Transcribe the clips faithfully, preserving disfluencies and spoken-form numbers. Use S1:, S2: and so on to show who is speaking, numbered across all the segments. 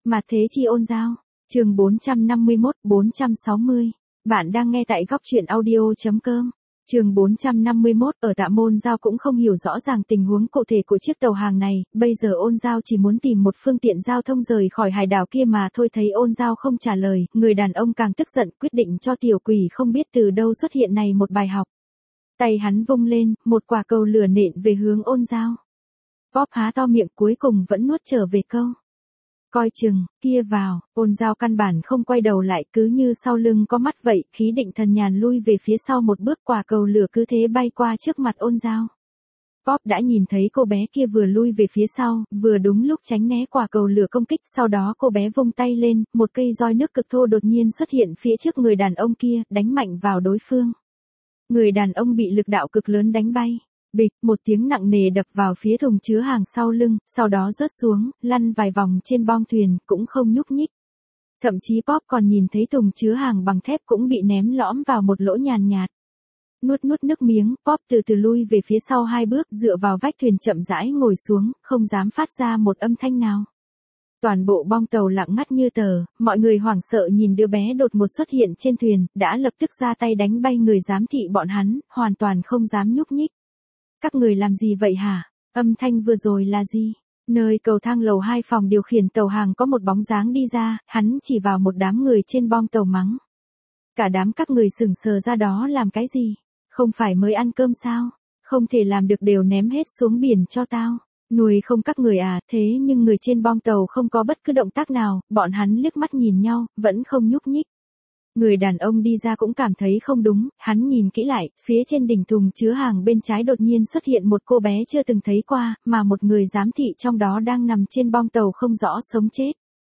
S1: Mà thế chi ôn giao. Chương bốn trăm năm mươi mốt, bốn trăm sáu mươi. Bạn đang nghe tại góc truyện audio chấm com. Chương bốn trăm năm mươi mốt, ở Tạ Môn Giao cũng không hiểu rõ ràng tình huống cụ thể của chiếc tàu hàng này, bây giờ ôn giao chỉ muốn tìm một phương tiện giao thông rời khỏi hải đảo kia mà thôi. Thấy ôn giao không trả lời, người đàn ông càng tức giận, quyết định cho tiểu quỷ không biết từ đâu xuất hiện này một bài học. Tay hắn vung lên, một quả cầu lửa nện về hướng ôn giao. Bóp há to miệng, cuối cùng vẫn nuốt trở về câu. Coi chừng, kia vào. Ôn giao căn bản không quay đầu lại, cứ như sau lưng có mắt vậy, khí định thần nhàn lui về phía sau một bước, quả cầu lửa cứ thế bay qua trước mặt ôn giao. Pop đã nhìn thấy cô bé kia vừa lui về phía sau, vừa đúng lúc tránh né quả cầu lửa công kích, sau đó cô bé vung tay lên, một cây roi nước cực thô đột nhiên xuất hiện phía trước người đàn ông kia, đánh mạnh vào đối phương. Người đàn ông bị lực đạo cực lớn đánh bay. Bịch, một tiếng nặng nề đập vào phía thùng chứa hàng sau lưng, sau đó rớt xuống, lăn vài vòng trên bong thuyền, cũng không nhúc nhích. Thậm chí Pop còn nhìn thấy thùng chứa hàng bằng thép cũng bị ném lõm vào một lỗ nhàn nhạt. Nuốt nuốt nước miếng, Pop từ từ lui về phía sau hai bước, dựa vào vách thuyền chậm rãi ngồi xuống, không dám phát ra một âm thanh nào. Toàn bộ bong tàu lặng ngắt như tờ, mọi người hoảng sợ nhìn đứa bé đột ngột xuất hiện trên thuyền, đã lập tức ra tay đánh bay người giám thị bọn hắn, hoàn toàn không dám nhúc nhích. Các người làm gì vậy hả? Âm thanh vừa rồi là gì? Nơi cầu thang lầu hai phòng điều khiển tàu hàng có một bóng dáng đi ra, hắn chỉ vào một đám người trên bong tàu mắng. Cả đám các người sững sờ ra đó làm cái gì? Không phải mới ăn cơm sao? Không thể làm được đều ném hết xuống biển cho tao. Nuôi không các người à, thế nhưng người trên bong tàu không có bất cứ động tác nào, bọn hắn liếc mắt nhìn nhau, vẫn không nhúc nhích. Người đàn ông đi ra cũng cảm thấy không đúng, hắn nhìn kỹ lại, phía trên đỉnh thùng chứa hàng bên trái đột nhiên xuất hiện một cô bé chưa từng thấy qua, mà một người giám thị trong đó đang nằm trên bong tàu không rõ sống chết.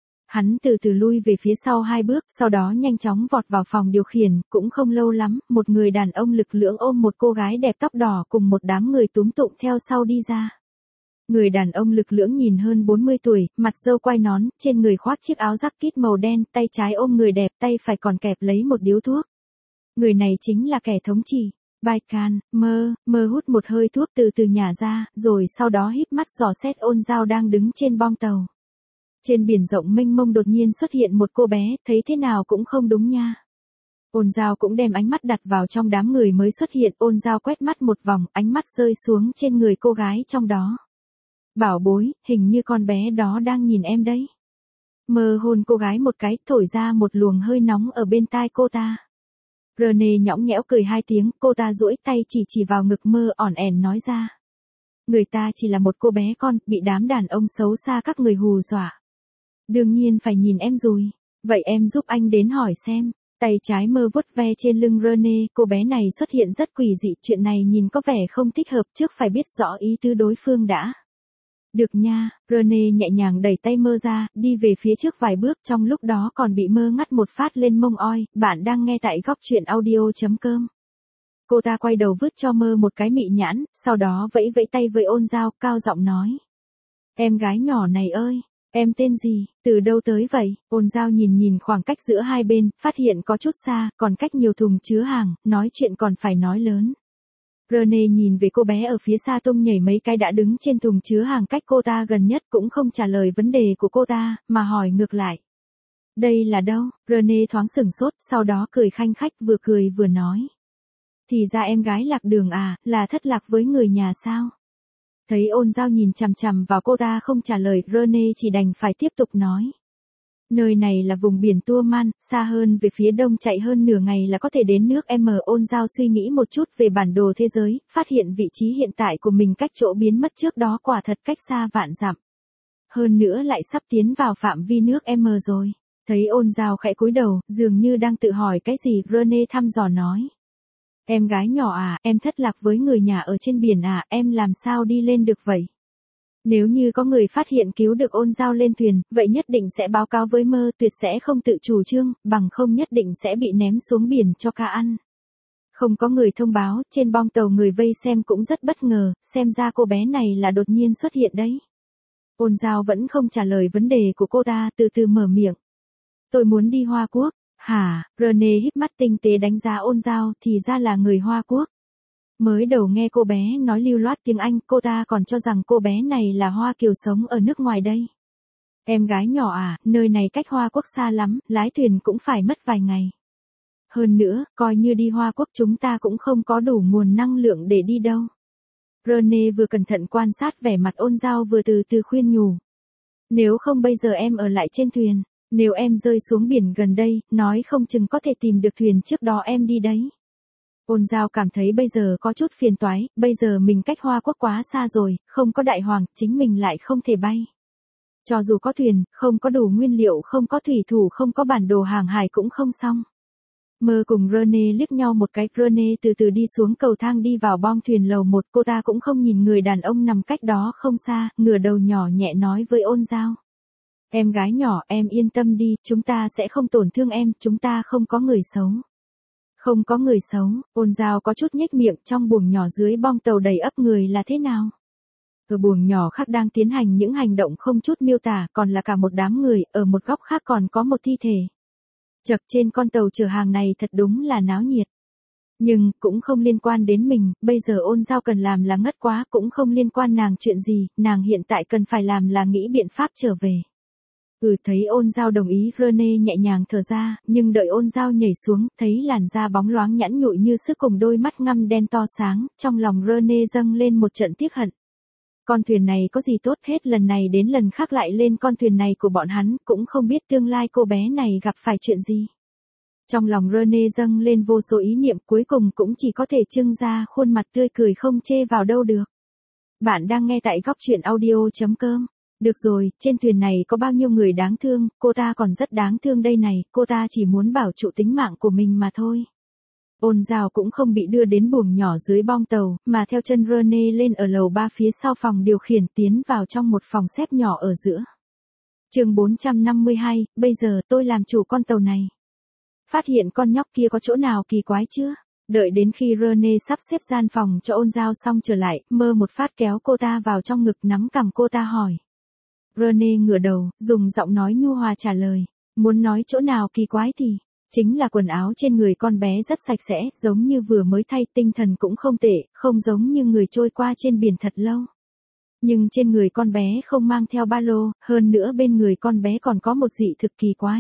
S1: Hắn từ từ lui về phía sau hai bước, sau đó nhanh chóng vọt vào phòng điều khiển, cũng không lâu lắm, một người đàn ông lực lưỡng ôm một cô gái đẹp tóc đỏ cùng một đám người túm tụm theo sau đi ra. Người đàn ông lực lưỡng nhìn hơn bốn mươi tuổi, mặt râu quai nón, trên người khoác chiếc áo jacket màu đen, tay trái ôm người đẹp, tay phải còn kẹp lấy một điếu thuốc. Người này chính là kẻ thống trị. Bai Can, mơ, mơ hút một hơi thuốc từ từ nhả ra, rồi sau đó híp mắt dò xét ôn giao đang đứng trên bong tàu. Trên biển rộng mênh mông đột nhiên xuất hiện một cô bé, thấy thế nào cũng không đúng nha. Ôn giao cũng đem ánh mắt đặt vào trong đám người mới xuất hiện, ôn giao quét mắt một vòng, ánh mắt rơi xuống trên người cô gái trong đó. Bảo bối, hình như con bé đó đang nhìn em đấy. Mơ hôn cô gái một cái, thổi ra một luồng hơi nóng ở bên tai cô ta. Rene nhõng nhẽo cười hai tiếng, cô ta duỗi tay chỉ chỉ vào ngực mơ ỏn ẻn nói ra. Người ta chỉ là một cô bé con, bị đám đàn ông xấu xa các người hù dọa. Đương nhiên phải nhìn em rồi. Vậy em giúp anh đến hỏi xem. Tay trái mơ vuốt ve trên lưng Rene, cô bé này xuất hiện rất quỷ dị, chuyện này nhìn có vẻ không thích hợp, trước phải biết rõ ý tứ đối phương đã. Được nha, Rene nhẹ nhàng đẩy tay mơ ra, đi về phía trước vài bước, trong lúc đó còn bị mơ ngắt một phát lên mông oi. Bạn đang nghe tại góc truyện audio chấm com. Cô ta quay đầu vứt cho mơ một cái mị nhãn, sau đó vẫy vẫy tay với ôn giao, cao giọng nói. Em gái nhỏ này ơi, em tên gì, từ đâu tới vậy? Ôn giao nhìn nhìn khoảng cách giữa hai bên, phát hiện có chút xa, còn cách nhiều thùng chứa hàng, nói chuyện còn phải nói lớn. Rene nhìn về cô bé ở phía xa tung nhảy mấy cái đã đứng trên thùng chứa hàng cách cô ta gần nhất, cũng không trả lời vấn đề của cô ta, mà hỏi ngược lại. Đây là đâu? Rene thoáng sửng sốt, sau đó cười khanh khách, vừa cười vừa nói. Thì ra em gái lạc đường à, là thất lạc với người nhà sao? Thấy ôn giao nhìn chằm chằm vào cô ta không trả lời, Rene chỉ đành phải tiếp tục nói. Nơi này là vùng biển Tuaman, xa hơn về phía đông chạy hơn nửa ngày là có thể đến nước M. Ôn giao suy nghĩ một chút về bản đồ thế giới, phát hiện vị trí hiện tại của mình cách chỗ biến mất trước đó quả thật cách xa vạn dặm. Hơn nữa lại sắp tiến vào phạm vi nước M rồi. Thấy ôn giao khẽ cúi đầu, dường như đang tự hỏi cái gì, Rene thăm dò nói. Em gái nhỏ à, em thất lạc với người nhà ở trên biển à, em làm sao đi lên được vậy? Nếu như có người phát hiện cứu được ôn giao lên thuyền, vậy nhất định sẽ báo cáo với mơ, tuyệt sẽ không tự chủ trương, bằng không nhất định sẽ bị ném xuống biển cho cá ăn. Không có người thông báo, trên bong tàu người vây xem cũng rất bất ngờ, xem ra cô bé này là đột nhiên xuất hiện đấy. Ôn giao vẫn không trả lời vấn đề của cô ta, từ từ mở miệng. Tôi muốn đi Hoa Quốc. Hả? Rene híp mắt tinh tế đánh giá ôn giao, thì ra là người Hoa Quốc. Mới đầu nghe cô bé nói lưu loát tiếng Anh, cô ta còn cho rằng cô bé này là Hoa kiều sống ở nước ngoài đây. Em gái nhỏ à, nơi này cách Hoa Quốc xa lắm, lái thuyền cũng phải mất vài ngày. Hơn nữa, coi như đi Hoa Quốc chúng ta cũng không có đủ nguồn năng lượng để đi đâu. Rene vừa cẩn thận quan sát vẻ mặt Ôn Giao vừa từ từ khuyên nhủ. Nếu không bây giờ em ở lại trên thuyền, nếu em rơi xuống biển gần đây, nói không chừng có thể tìm được thuyền trước đó em đi đấy. Ôn Giao cảm thấy bây giờ có chút phiền toái, bây giờ mình cách Hoa Quốc quá xa rồi, không có đại hoàng, chính mình lại không thể bay. Cho dù có thuyền, không có đủ nguyên liệu, không có thủy thủ, không có bản đồ hàng hải cũng không xong. Mơ cùng Rene liếc nhau một cái, Rene từ từ đi xuống cầu thang đi vào bong thuyền lầu một, cô ta cũng không nhìn người đàn ông nằm cách đó không xa, ngửa đầu nhỏ nhẹ nói với Ôn Giao. Em gái nhỏ, em yên tâm đi, chúng ta sẽ không tổn thương em, chúng ta không có người xấu. Không có người xấu, Ôn Giao có chút nhếch miệng, trong buồng nhỏ dưới bong tàu đầy ắp người là thế nào? Ở buồng nhỏ khác đang tiến hành những hành động không chút miêu tả, còn là cả một đám người, ở một góc khác còn có một thi thể. Chật, trên con tàu chở hàng này thật đúng là náo nhiệt. Nhưng, cũng không liên quan đến mình, bây giờ Ôn Giao cần làm là ngất quá, cũng không liên quan nàng chuyện gì, nàng hiện tại cần phải làm là nghĩ biện pháp trở về. Ừ, thấy Ôn Giao đồng ý, Rene nhẹ nhàng thở ra, nhưng đợi Ôn Giao nhảy xuống, thấy làn da bóng loáng nhẵn nhụi như sức cùng đôi mắt ngăm đen to sáng, trong lòng Rene dâng lên một trận tiếc hận. Con thuyền này có gì tốt hết, lần này đến lần khác lại lên con thuyền này của bọn hắn, cũng không biết tương lai cô bé này gặp phải chuyện gì. Trong lòng Rene dâng lên vô số ý niệm, cuối cùng cũng chỉ có thể trưng ra khuôn mặt tươi cười không chê vào đâu được. Bạn đang nghe tại góc truyện audio chấm com. Được rồi, trên thuyền này có bao nhiêu người đáng thương, cô ta còn rất đáng thương đây này, cô ta chỉ muốn bảo trụ tính mạng của mình mà thôi. Ôn Giao cũng không bị đưa đến buồng nhỏ dưới bong tàu, mà theo chân Rene lên ở lầu ba phía sau phòng điều khiển tiến vào trong một phòng xếp nhỏ ở giữa. Chương bốn trăm năm mươi hai, bây giờ tôi làm chủ con tàu này. Phát hiện con nhóc kia có chỗ nào kỳ quái chưa? Đợi đến khi Rene sắp xếp gian phòng cho Ôn Giao xong trở lại, Mơ một phát kéo cô ta vào trong ngực nắm cằm cô ta hỏi. Rene ngửa đầu, dùng giọng nói nhu hòa trả lời, muốn nói chỗ nào kỳ quái thì, chính là quần áo trên người con bé rất sạch sẽ, giống như vừa mới thay, tinh thần cũng không tệ, không giống như người trôi qua trên biển thật lâu. Nhưng trên người con bé không mang theo ba lô, hơn nữa bên người con bé còn có một dị thực kỳ quái.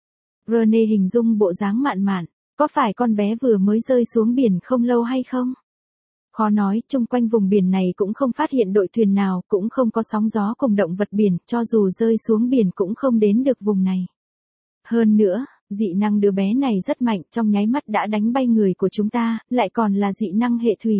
S1: Rene hình dung bộ dáng mạn mạn, có phải con bé vừa mới rơi xuống biển không lâu hay không? Khó nói, chung quanh vùng biển này cũng không phát hiện đội thuyền nào, cũng không có sóng gió cùng động vật biển, cho dù rơi xuống biển cũng không đến được vùng này. Hơn nữa, dị năng đứa bé này rất mạnh, trong nháy mắt đã đánh bay người của chúng ta, lại còn là dị năng hệ thủy.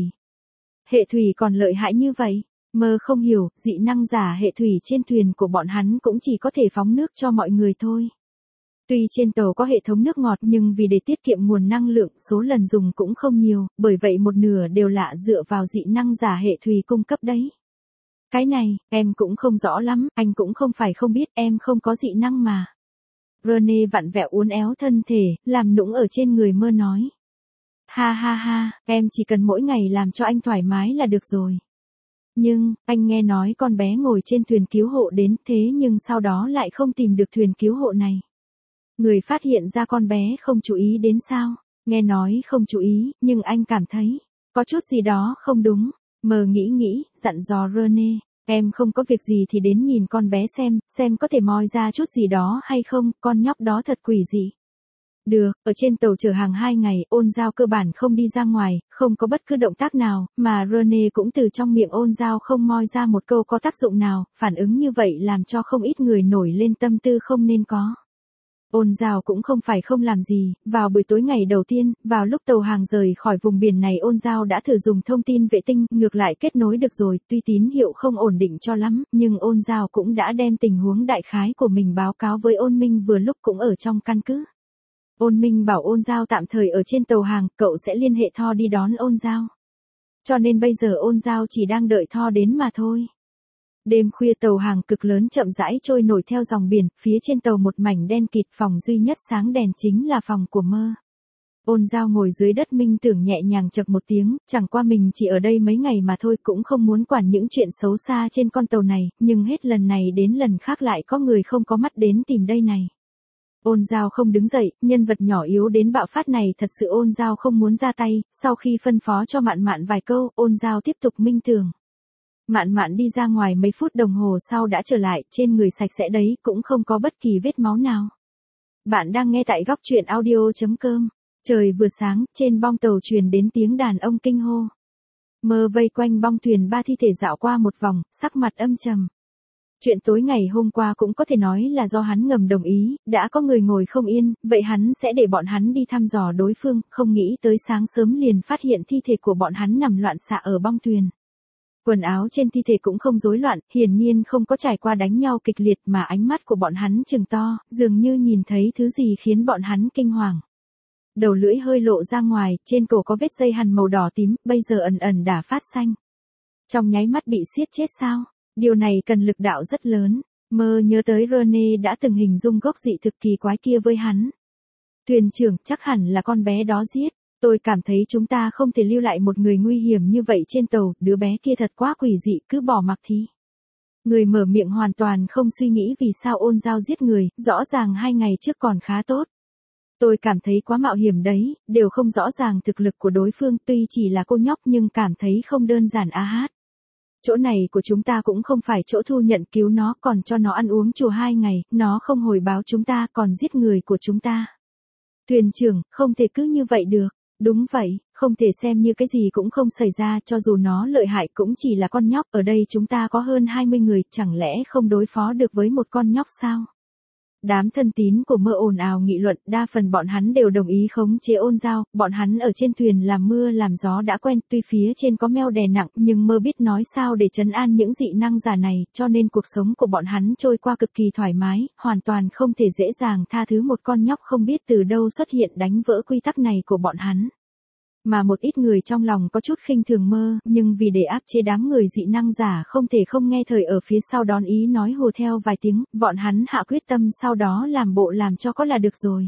S1: Hệ thủy còn lợi hại như vậy? Mơ không hiểu, dị năng giả hệ thủy trên thuyền của bọn hắn cũng chỉ có thể phóng nước cho mọi người thôi. Tuy trên tàu có hệ thống nước ngọt nhưng vì để tiết kiệm nguồn năng lượng, số lần dùng cũng không nhiều, bởi vậy một nửa đều lạ dựa vào dị năng giả hệ thủy cung cấp đấy. Cái này, em cũng không rõ lắm, anh cũng không phải không biết, em không có dị năng mà. Rene vặn vẹo uốn éo thân thể, làm nũng ở trên người Mơ nói. Ha ha ha, em chỉ cần mỗi ngày làm cho anh thoải mái là được rồi. Nhưng, anh nghe nói con bé ngồi trên thuyền cứu hộ đến thế nhưng sau đó lại không tìm được thuyền cứu hộ này. Người phát hiện ra con bé không chú ý đến sao? Nghe nói không chú ý, nhưng anh cảm thấy, có chút gì đó không đúng. Mơ nghĩ nghĩ, dặn dò Rene, em không có việc gì thì đến nhìn con bé xem, xem có thể moi ra chút gì đó hay không, con nhóc đó thật quỷ dị. Được, ở trên tàu chở hàng hai ngày, Ôn Giao cơ bản không đi ra ngoài, không có bất cứ động tác nào, mà Rene cũng từ trong miệng Ôn Giao không moi ra một câu có tác dụng nào, phản ứng như vậy làm cho không ít người nổi lên tâm tư không nên có. Ôn Giao cũng không phải không làm gì, vào buổi tối ngày đầu tiên, vào lúc tàu hàng rời khỏi vùng biển này Ôn Giao đã thử dùng thông tin vệ tinh, ngược lại kết nối được rồi, tuy tín hiệu không ổn định cho lắm, nhưng Ôn Giao cũng đã đem tình huống đại khái của mình báo cáo với Ôn Minh vừa lúc cũng ở trong căn cứ. Ôn Minh bảo Ôn Giao tạm thời ở trên tàu hàng, cậu sẽ liên hệ Tho đi đón Ôn Giao. Cho nên bây giờ Ôn Giao chỉ đang đợi Tho đến mà thôi. Đêm khuya tàu hàng cực lớn chậm rãi trôi nổi theo dòng biển, phía trên tàu một mảnh đen kịt, phòng duy nhất sáng đèn chính là phòng của Mơ. Ôn Giao ngồi dưới đất minh tưởng nhẹ nhàng chậc một tiếng, chẳng qua mình chỉ ở đây mấy ngày mà thôi, cũng không muốn quản những chuyện xấu xa trên con tàu này, nhưng hết lần này đến lần khác lại có người không có mắt đến tìm đây này. Ôn Giao không đứng dậy, nhân vật nhỏ yếu đến bạo phát này thật sự Ôn Giao không muốn ra tay, sau khi phân phó cho Mạn Mạn vài câu, Ôn Giao tiếp tục minh tưởng. Mạn Mạn đi ra ngoài mấy phút đồng hồ sau đã trở lại, trên người sạch sẽ đấy, cũng không có bất kỳ vết máu nào. Bạn đang nghe tại góc truyện audio.com. Trời vừa sáng, trên bong tàu truyền đến tiếng đàn ông kinh hô. Mơ vây quanh bong thuyền ba thi thể dạo qua một vòng, sắc mặt âm trầm. Chuyện tối ngày hôm qua cũng có thể nói là do hắn ngầm đồng ý, đã có người ngồi không yên, vậy hắn sẽ để bọn hắn đi thăm dò đối phương, không nghĩ tới sáng sớm liền phát hiện thi thể của bọn hắn nằm loạn xạ ở bong thuyền. Quần áo trên thi thể cũng không rối loạn, hiển nhiên không có trải qua đánh nhau kịch liệt mà ánh mắt của bọn hắn trừng to, dường như nhìn thấy thứ gì khiến bọn hắn kinh hoàng. Đầu lưỡi hơi lộ ra ngoài, trên cổ có vết dây hằn màu đỏ tím, bây giờ ẩn ẩn đã phát xanh. Trong nháy mắt bị siết chết sao? Điều này cần lực đạo rất lớn. Mơ nhớ tới Rene đã từng hình dung gốc dị thực kỳ quái kia với hắn. Thuyền trưởng, chắc hẳn là con bé đó giết. Tôi cảm thấy chúng ta không thể lưu lại một người nguy hiểm như vậy trên tàu, đứa bé kia thật quá quỷ dị, cứ bỏ mặc thì. Người mở miệng hoàn toàn không suy nghĩ vì sao Ôn Giao giết người, rõ ràng hai ngày trước còn khá tốt. Tôi cảm thấy quá mạo hiểm đấy, đều không rõ ràng thực lực của đối phương, tuy chỉ là cô nhóc nhưng cảm thấy không đơn giản a hát. Chỗ này của chúng ta cũng không phải chỗ thu nhận cứu nó, còn cho nó ăn uống chùa hai ngày, nó không hồi báo chúng ta, còn giết người của chúng ta. Thuyền trưởng, không thể cứ như vậy được. Đúng vậy, không thể xem như cái gì cũng không xảy ra, cho dù nó lợi hại cũng chỉ là con nhóc, ở đây chúng ta có hơn hai mươi người, chẳng lẽ không đối phó được với một con nhóc sao? Đám thân tín của Mơ ồn ào nghị luận, đa phần bọn hắn đều đồng ý khống chế Ôn Giao, bọn hắn ở trên thuyền làm mưa làm gió đã quen, tuy phía trên có meo đè nặng, nhưng Mơ biết nói sao để trấn an những dị năng giả này, cho nên cuộc sống của bọn hắn trôi qua cực kỳ thoải mái, hoàn toàn không thể dễ dàng tha thứ một con nhóc không biết từ đâu xuất hiện đánh vỡ quy tắc này của bọn hắn. Mà một ít người trong lòng có chút khinh thường Mơ, nhưng vì để áp chế đám người dị năng giả không thể không nghe thời ở phía sau đón ý nói hùa theo vài tiếng, bọn hắn hạ quyết tâm sau đó làm bộ làm cho có là được rồi.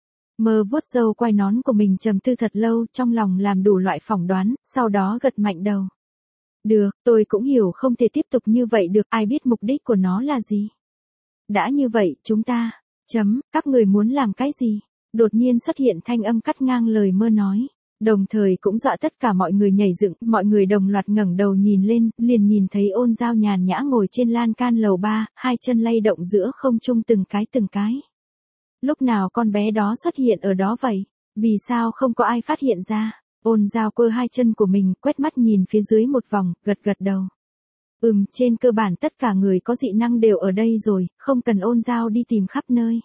S1: Mơ vuốt râu quai nón của mình trầm tư thật lâu, trong lòng làm đủ loại phỏng đoán, sau đó gật mạnh đầu. Được, tôi cũng hiểu không thể tiếp tục như vậy được, ai biết mục đích của nó là gì. Đã như vậy, chúng ta, chấm, các người muốn làm cái gì? Đột nhiên xuất hiện thanh âm cắt ngang lời Mơ nói. Đồng thời cũng dọa tất cả mọi người nhảy dựng, mọi người đồng loạt ngẩng đầu nhìn lên, liền nhìn thấy Ôn Giao nhàn nhã ngồi trên lan can lầu ba, hai chân lay động giữa không trung từng cái từng cái. Lúc nào con bé đó xuất hiện ở đó vậy? Vì sao không có ai phát hiện ra? Ôn Giao quơ hai chân của mình, quét mắt nhìn phía dưới một vòng, gật gật đầu. Ừm, trên cơ bản tất cả người có dị năng đều ở đây rồi, không cần Ôn Giao đi tìm khắp nơi.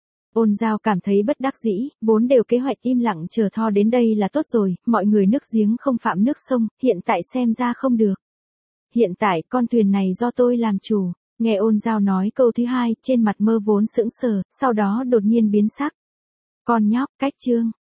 S1: Ôn Giao cảm thấy bất đắc dĩ, vốn đều kế hoạch im lặng chờ Tho đến đây là tốt rồi, mọi người nước giếng không phạm nước sông, hiện tại xem ra không được. Hiện tại con thuyền này do tôi làm chủ, nghe Ôn Giao nói câu thứ hai, trên mặt Mơ vốn sững sờ, sau đó đột nhiên biến sắc. Con nhóc, cách trương,